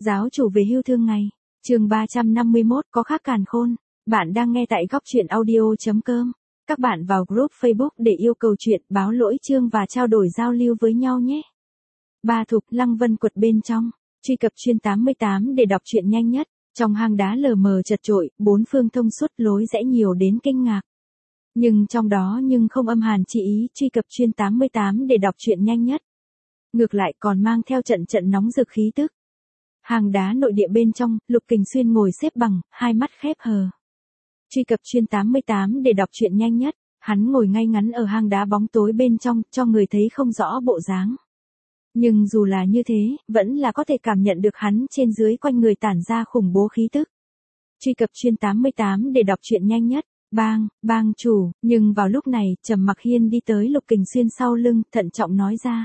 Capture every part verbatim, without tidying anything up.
Giáo chủ về hưu thương ngày. Chương ba trăm năm mươi mốt có khác càn khôn. Bạn đang nghe tại góc truyện audio chấm com. Các bạn vào group Facebook để yêu cầu chuyện, báo lỗi chương và trao đổi giao lưu với nhau nhé. Ba Thục, Lăng Vân Quật bên trong. Truy cập chuyên tám mươi tám để đọc truyện nhanh nhất. Trong hang đá lờ mờ chật chội, bốn phương thông suốt, lối rẽ nhiều đến kinh ngạc. Nhưng trong đó nhưng không âm hàn chi ý. Truy cập chuyên tám mươi tám để đọc truyện nhanh nhất. Ngược lại còn mang theo trận trận nóng rực khí tức. Hang đá nội địa bên trong, Lục Kình Xuyên ngồi xếp bằng, hai mắt khép hờ. Truy cập chuyên tám mươi tám để đọc truyện nhanh nhất. Hắn ngồi ngay ngắn ở hang đá bóng tối bên trong, cho người thấy không rõ bộ dáng. Nhưng dù là như thế, vẫn là có thể cảm nhận được hắn trên dưới quanh người tản ra khủng bố khí tức. Truy cập chuyên tám mươi tám để đọc truyện nhanh nhất. Bang, bang chủ, nhưng vào lúc này, Trầm Mặc Hiên đi tới Lục Kình Xuyên sau lưng, thận trọng nói ra.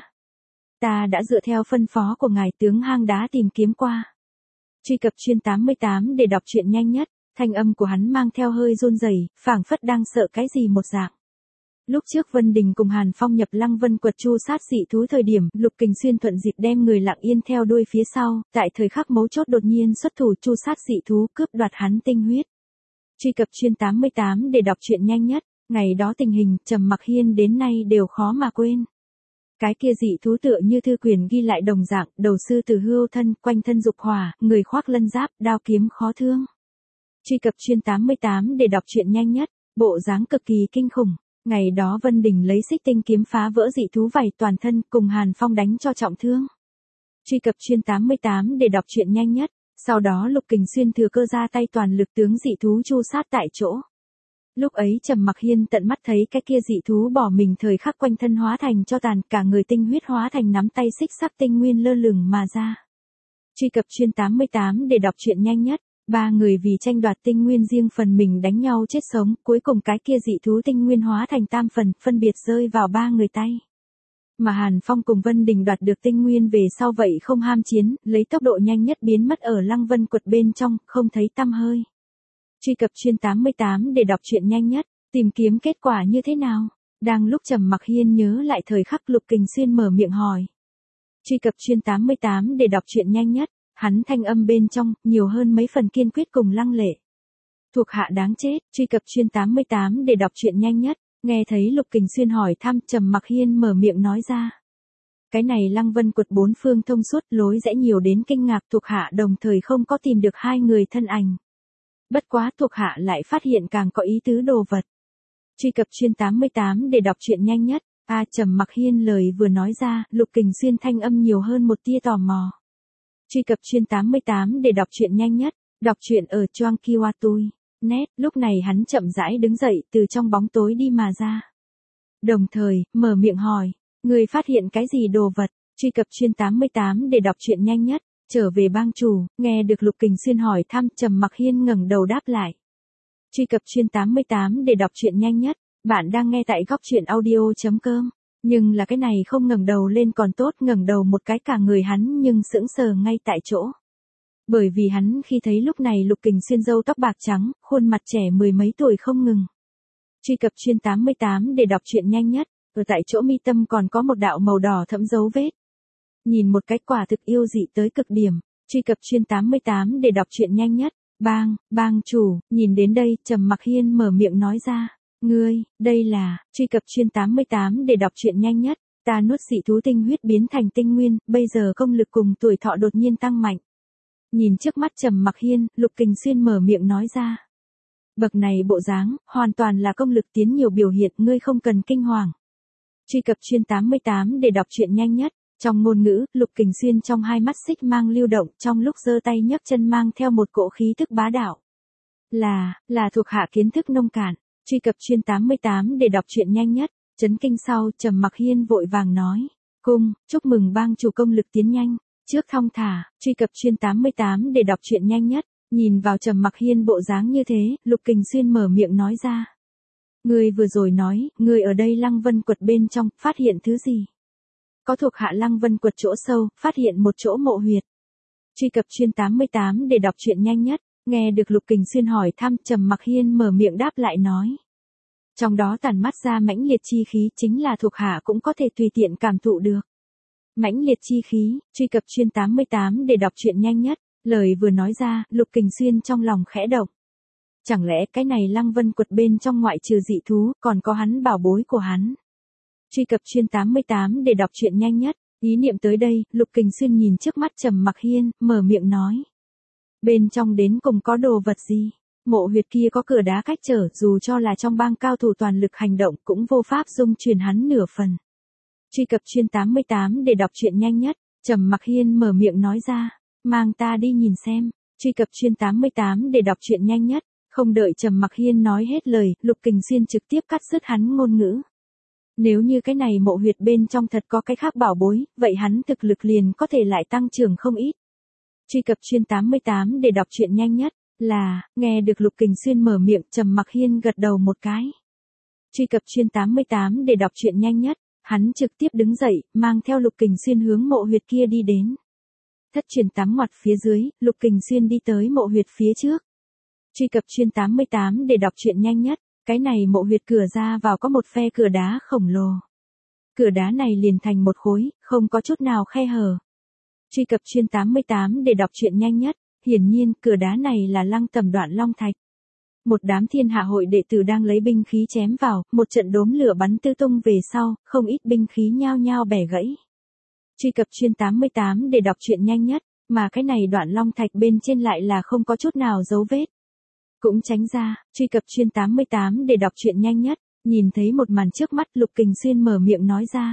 Ta đã dựa theo phân phó của ngài tướng hang đá tìm kiếm qua. Truy cập chuyên tám mươi tám để đọc truyện nhanh nhất. Thanh âm của hắn mang theo hơi run rẩy, phảng phất đang sợ cái gì một dạng. Lúc trước Vân Đình cùng Hàn Phong nhập Lăng Vân Quật chu sát dị thú thời điểm, Lục Kình Xuyên thuận dịp đem người lặng yên theo đuôi phía sau, tại thời khắc mấu chốt đột nhiên xuất thủ chu sát dị thú, cướp đoạt hắn tinh huyết. Truy cập chuyên tám mươi tám để đọc truyện nhanh nhất. Ngày đó tình hình, Trầm Mặc Hiên đến nay đều khó mà quên. Cái kia dị thú tựa như thư quyển ghi lại đồng dạng, đầu sư tử hươu thân, quanh thân dục hỏa, người khoác lân giáp, đao kiếm khó thương. Truy cập chuyên tám mươi tám để đọc truyện nhanh nhất. Bộ dáng cực kỳ kinh khủng. Ngày đó Vân Đình lấy xích tinh kiếm phá vỡ dị thú vảy toàn thân, cùng Hàn Phong đánh cho trọng thương. Truy cập chuyên tám mươi tám để đọc truyện nhanh nhất. Sau đó Lục Kình Xuyên thừa cơ ra tay toàn lực tướng dị thú chu sát tại chỗ. Lúc ấy Trầm Mặc Hiên tận mắt thấy cái kia dị thú bỏ mình thời khắc quanh thân hóa thành cho tàn, cả người tinh huyết hóa thành nắm tay xích sắc tinh nguyên lơ lửng mà ra. Truy cập chuyên tám mươi tám để đọc truyện nhanh nhất. Ba người vì tranh đoạt tinh nguyên riêng phần mình đánh nhau chết sống, cuối cùng cái kia dị thú tinh nguyên hóa thành tam phần, phân biệt rơi vào ba người tay. Mà Hàn Phong cùng Vân Đình đoạt được tinh nguyên về sau vậy không ham chiến, lấy tốc độ nhanh nhất biến mất ở Lăng Vân Quật bên trong, không thấy tăm hơi. Truy cập chuyên tám mươi tám để đọc truyện nhanh nhất. Tìm kiếm kết quả như thế nào? Đang lúc Trầm Mặc Hiên nhớ lại thời khắc, Lục Kình Xuyên mở miệng hỏi. Truy cập chuyên tám mươi tám để đọc truyện nhanh nhất. Hắn thanh âm bên trong, nhiều hơn mấy phần kiên quyết cùng lăng lệ. Thuộc hạ đáng chết. Truy cập chuyên tám mươi tám để đọc truyện nhanh nhất. Nghe thấy Lục Kình Xuyên hỏi thăm, Trầm Mặc Hiên mở miệng nói ra. Cái này Lăng Vân Quật bốn phương thông suốt, lối rẽ nhiều đến kinh ngạc, thuộc hạ đồng thời không có tìm được hai người thân ảnh. Bất quá thuộc hạ lại phát hiện càng có ý tứ đồ vật. Truy cập chuyên tám mươi tám để đọc truyện nhanh nhất. A à, Trầm Mặc Hiên lời vừa nói ra, Lục Kình Xuyên thanh âm nhiều hơn một tia tò mò. Truy cập chuyên tám mươi tám để đọc truyện nhanh nhất. Đọc truyện ở Choang Kiwatui. Net, lúc này hắn chậm rãi đứng dậy từ trong bóng tối đi mà ra. Đồng thời, mở miệng hỏi, người phát hiện cái gì đồ vật? Truy cập chuyên tám mươi tám để đọc truyện nhanh nhất. Trở về bang chủ, nghe được Lục Kình Xuyên hỏi thăm, Trầm Mặc Hiên ngẩng đầu đáp lại. Truy cập chuyên tám mươi tám để đọc truyện nhanh nhất. Bạn đang nghe tại góc truyện audio chấm com. Nhưng là cái này không ngẩng đầu lên còn tốt, ngẩng đầu một cái cả người hắn nhưng sững sờ ngay tại chỗ. Bởi vì hắn khi thấy lúc này Lục Kình Xuyên râu tóc bạc trắng, khuôn mặt trẻ mười mấy tuổi không ngừng. Truy cập chuyên tám mươi tám để đọc truyện nhanh nhất. Ở tại chỗ mi tâm còn có một đạo màu đỏ thẫm dấu vết. Nhìn một cái quả thực yêu dị tới cực điểm. Truy cập chuyên tám mươi tám để đọc truyện nhanh nhất. Bang, bang chủ, nhìn đến đây, Trầm Mặc Hiên mở miệng nói ra. Ngươi, đây là, truy cập chuyên tám mươi tám để đọc truyện nhanh nhất. Ta nuốt dị thú tinh huyết biến thành tinh nguyên, bây giờ công lực cùng tuổi thọ đột nhiên tăng mạnh. Nhìn trước mắt Trầm Mặc Hiên, Lục Kình Xuyên mở miệng nói ra. Bậc này bộ dáng, hoàn toàn là công lực tiến nhiều biểu hiện, ngươi không cần kinh hoàng. Truy cập chuyên tám mươi tám để đọc truyện nhanh nhất. Trong ngôn ngữ, Lục Kình Xuyên trong hai mắt xích mang lưu động, trong lúc giơ tay nhấc chân mang theo một cỗ khí tức bá đạo. Là, là thuộc hạ kiến thức nông cạn. Truy cập chuyên tám mươi tám để đọc truyện nhanh nhất. Chấn kinh sau, Trầm Mặc Hiên vội vàng nói. Cung, chúc mừng bang chủ công lực tiến nhanh. Trước thong thả, truy cập chuyên tám mươi tám để đọc truyện nhanh nhất. Nhìn vào Trầm Mặc Hiên bộ dáng như thế, Lục Kình Xuyên mở miệng nói ra. Ngươi vừa rồi nói, ngươi ở đây Lăng Vân Quật bên trong, phát hiện thứ gì? Có thuộc hạ Lăng Vân Quật chỗ sâu, phát hiện một chỗ mộ huyệt. Truy cập chuyên tám mươi tám để đọc truyện nhanh nhất. Nghe được Lục Kình Xuyên hỏi thăm, Trầm Mặc Hiên mở miệng đáp lại nói. Trong đó tản mắt ra mãnh liệt chi khí, chính là thuộc hạ cũng có thể tùy tiện cảm thụ được. Mãnh liệt chi khí, truy cập chuyên tám mươi tám để đọc truyện nhanh nhất. Lời vừa nói ra, Lục Kình Xuyên trong lòng khẽ động. Chẳng lẽ cái này Lăng Vân Quật bên trong ngoại trừ dị thú, còn có hắn bảo bối của hắn. Truy cập chuyên tám mươi tám để đọc truyện nhanh nhất. Ý niệm tới đây, Lục Kình Xuyên nhìn trước mắt Trầm Mặc Hiên, mở miệng nói. Bên trong đến cùng có đồ vật gì? Mộ huyệt kia có cửa đá cách trở, dù cho là trong bang cao thủ toàn lực hành động cũng vô pháp dung truyền hắn nửa phần. Truy cập chuyên tám mươi tám để đọc truyện nhanh nhất. Trầm Mặc Hiên mở miệng nói ra. Mang ta đi nhìn xem. Truy cập chuyên tám mươi tám để đọc truyện nhanh nhất. Không đợi Trầm Mặc Hiên nói hết lời, Lục Kình Xuyên trực tiếp cắt dứt hắn ngôn ngữ. Nếu như cái này mộ huyệt bên trong thật có cái khác bảo bối, vậy hắn thực lực liền có thể lại tăng trưởng không ít. Truy cập chuyên tám mươi tám để đọc truyện nhanh nhất. Là, nghe được Lục Kình Xuyên mở miệng, Trầm Mặc Hiên gật đầu một cái. Truy cập chuyên tám mươi tám để đọc truyện nhanh nhất. Hắn trực tiếp đứng dậy, mang theo Lục Kình Xuyên hướng mộ huyệt kia đi đến. Thất truyền tám ngoặt phía dưới, Lục Kình Xuyên đi tới mộ huyệt phía trước. Truy cập chuyên tám mươi tám để đọc truyện nhanh nhất. Cái này mộ huyệt cửa ra vào có một phe cửa đá khổng lồ. Cửa đá này liền thành một khối, không có chút nào khe hở. Truy cập chuyên tám mươi tám để đọc truyện nhanh nhất. Hiển nhiên, cửa đá này là Lăng Tầm Đoạn Long Thạch. Một đám thiên hạ hội đệ tử đang lấy binh khí chém vào, một trận đốm lửa bắn tứ tung về sau, không ít binh khí nhao nhao bẻ gãy. Truy cập chuyên tám mươi tám để đọc truyện nhanh nhất, mà cái này Đoạn Long Thạch bên trên lại là không có chút nào dấu vết. Cũng tránh ra, truy cập chuyên tám mươi tám để đọc truyện nhanh nhất, nhìn thấy một màn trước mắt, Lục Kình Xuyên mở miệng nói ra.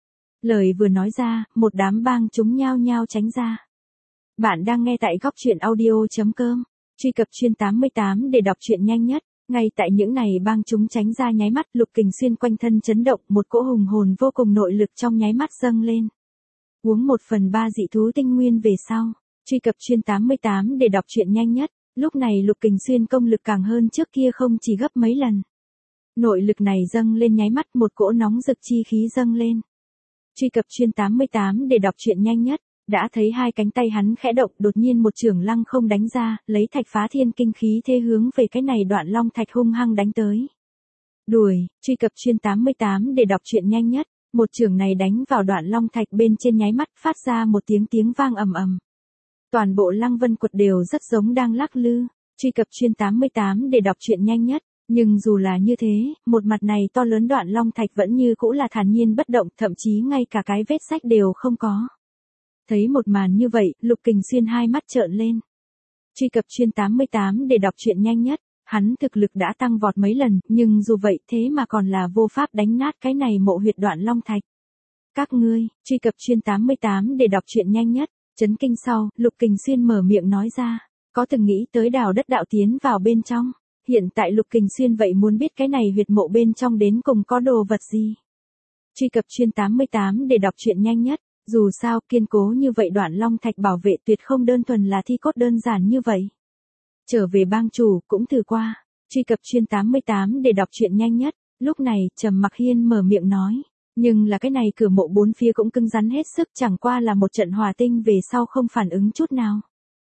Lời vừa nói ra, một đám bang chúng nhao nhao tránh ra. Bạn đang nghe tại góc truyện audio.com. Truy cập chuyên tám mươi tám để đọc truyện nhanh nhất. Ngay tại những này bang chúng tránh ra nháy mắt, Lục Kình Xuyên quanh thân chấn động, một cỗ hùng hồn vô cùng nội lực trong nháy mắt dâng lên. Uống một phần ba dị thú tinh nguyên về sau. Truy cập chuyên tám mươi tám để đọc truyện nhanh nhất. Lúc này Lục Kình Xuyên công lực càng hơn trước kia không chỉ gấp mấy lần. Nội lực này dâng lên nháy mắt, một cỗ nóng rực chi khí dâng lên. Truy cập chuyên tám mươi tám để đọc truyện nhanh nhất. Đã thấy hai cánh tay hắn khẽ động, đột nhiên một chưởng lăng không đánh ra, lấy thạch phá thiên kinh khí thế hướng về cái này Đoạn Long Thạch hung hăng đánh tới. Đuổi, truy cập chuyên tám mươi tám để đọc truyện nhanh nhất. Một chưởng này đánh vào Đoạn Long Thạch bên trên nháy mắt, phát ra một tiếng tiếng vang ầm ầm. Toàn bộ Lăng Vân Quật đều rất giống đang lắc lư. Truy cập chuyên tám mươi tám để đọc truyện nhanh nhất. Nhưng dù là như thế, một mặt này to lớn Đoạn Long Thạch vẫn như cũ là thản nhiên bất động, thậm chí ngay cả cái vết rách đều không có. Thấy một màn như vậy, Lục Kình Xuyên hai mắt trợn lên. Truy cập chuyên tám mươi tám để đọc truyện nhanh nhất. Hắn thực lực đã tăng vọt mấy lần, nhưng dù vậy thế mà còn là vô pháp đánh nát cái này mộ huyệt Đoạn Long Thạch. Các ngươi, truy cập chuyên tám mươi tám để đọc truyện nhanh nhất. Chấn kinh sau, Lục Kình Xuyên mở miệng nói ra. Có từng nghĩ tới đào đất đạo tiến vào bên trong. Hiện tại Lục Kình Xuyên vậy muốn biết cái này huyệt mộ bên trong đến cùng có đồ vật gì. Truy cập chuyên tám mươi tám để đọc truyện nhanh nhất. Dù sao, kiên cố như vậy Đoạn Long Thạch bảo vệ tuyệt không đơn thuần là thi cốt đơn giản như vậy. Trở về bang chủ, cũng thử qua. Truy cập chuyên tám mươi tám để đọc truyện nhanh nhất. Lúc này, Trầm Mặc Hiên mở miệng nói. Nhưng là cái này cửa mộ bốn phía cũng cứng rắn hết sức, chẳng qua là một trận hỏa tinh về sau không phản ứng chút nào.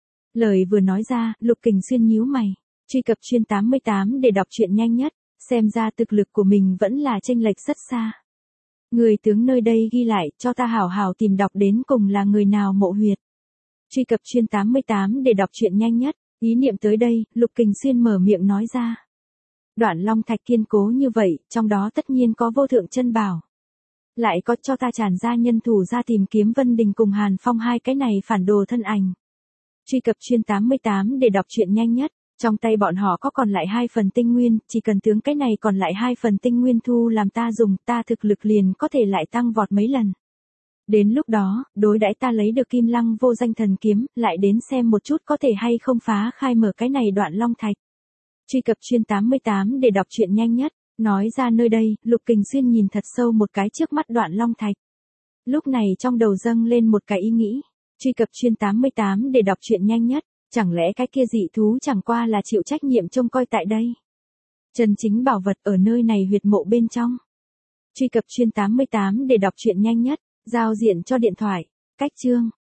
Lời vừa nói ra, Lục Kình Xuyên nhíu mày. Truy cập chuyên tám mươi tám để đọc truyện nhanh nhất. Xem ra thực lực của mình vẫn là chênh lệch rất xa. Người tướng nơi đây ghi lại, cho ta hảo hảo tìm đọc đến cùng là người nào mộ huyệt. Truy cập chuyên tám mươi tám để đọc truyện nhanh nhất. Ý niệm tới đây, Lục Kình Xuyên mở miệng nói ra. Đoạn Long Thạch kiên cố như vậy, trong đó tất nhiên có vô thượng chân bảo. Lại có cho ta tràn ra nhân thủ ra tìm kiếm Vân Đình cùng Hàn Phong hai cái này phản đồ thân ảnh. Truy cập chuyên tám mươi tám để đọc truyện nhanh nhất. Trong tay bọn họ có còn lại hai phần tinh nguyên, chỉ cần tướng cái này còn lại hai phần tinh nguyên thu làm ta dùng, ta thực lực liền có thể lại tăng vọt mấy lần. Đến lúc đó, đối đãi ta lấy được Kim Lăng vô danh thần kiếm, lại đến xem một chút có thể hay không phá khai mở cái này Đoạn Long Thạch. Truy cập chuyên tám mươi tám để đọc truyện nhanh nhất. Nói ra nơi đây, Lục Kình Xuyên nhìn thật sâu một cái trước mắt Đoạn Long Thạch. Lúc này trong đầu dâng lên một cái ý nghĩ. Truy cập chuyên tám mươi tám để đọc truyện nhanh nhất. Chẳng lẽ cái kia dị thú chẳng qua là chịu trách nhiệm trông coi tại đây. Chân chính bảo vật ở nơi này huyệt mộ bên trong. Truy cập chuyên tám mươi tám để đọc truyện nhanh nhất. Giao diện cho điện thoại. Cách chương.